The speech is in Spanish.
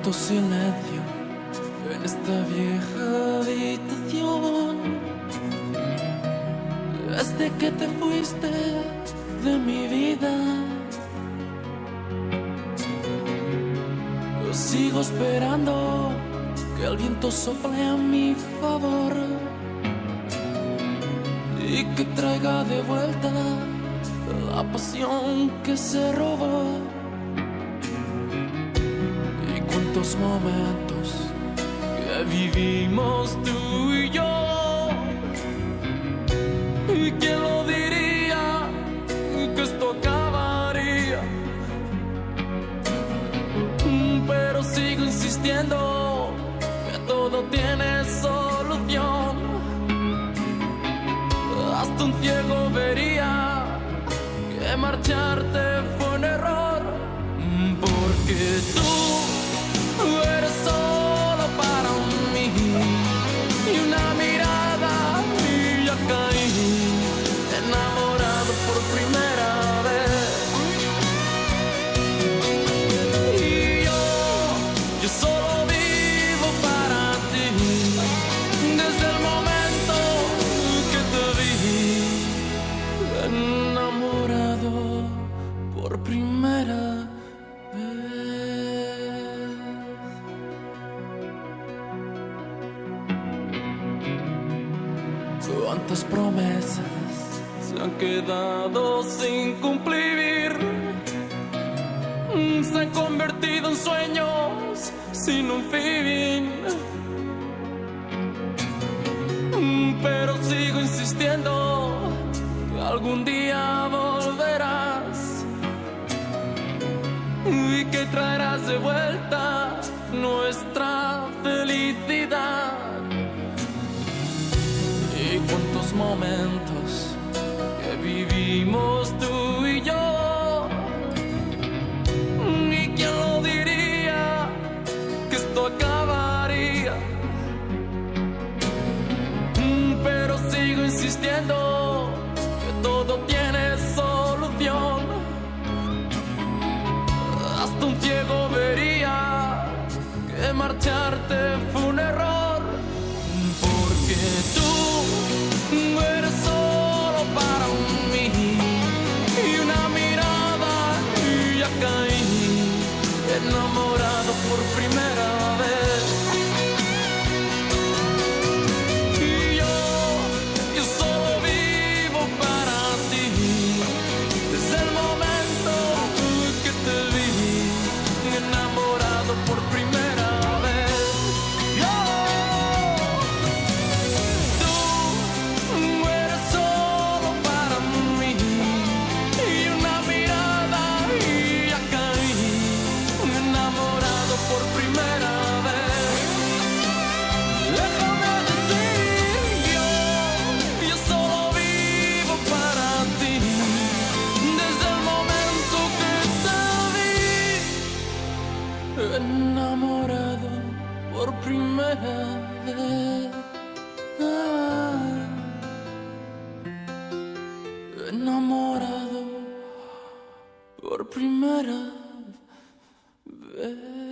Cuánto silencio en esta vieja habitación. Desde que te fuiste de mi vida, yo sigo esperando que el viento sople a mi favor y que traiga de vuelta la pasión que se robó. Y cuántos momentos que vivimos tú y yo, y quién lo diría que esto acabaría. Pero sigo insistiendo que todo tiene solución. Hasta un ciego vería que marcharte fue un error, porque tú eres solo para mí, y una mirada y ya caí enamorado por primera vez. Y yo solo vivo para ti, desde el momento que te vi enamorado por primera vez. Cuántas promesas se han quedado sin cumplir, se han convertido en sueños sin un fin. Pero sigo insistiendo que algún día volverás y que traerás de vuelta nuestra felicidad. Y cuántos momentos que vivimos tú y yo, y quién lo diría que esto acabaría. Pero sigo insistiendo que todo tiene solución. Hasta un ciego vería que marcharte fue un error, porque tú eres solo para mí, y una mirada y ya caí enamorado por primera vez. Y yo solo vivo para ti, desde el momento que te vi enamorado por primera vez. Tú eres solo para mí, y una mirada y ya caí enamorado por primera vez. Déjame decir, yo solo vivo para ti, desde el momento que te vi enamorado por primera vez. Enamorado por primera vez.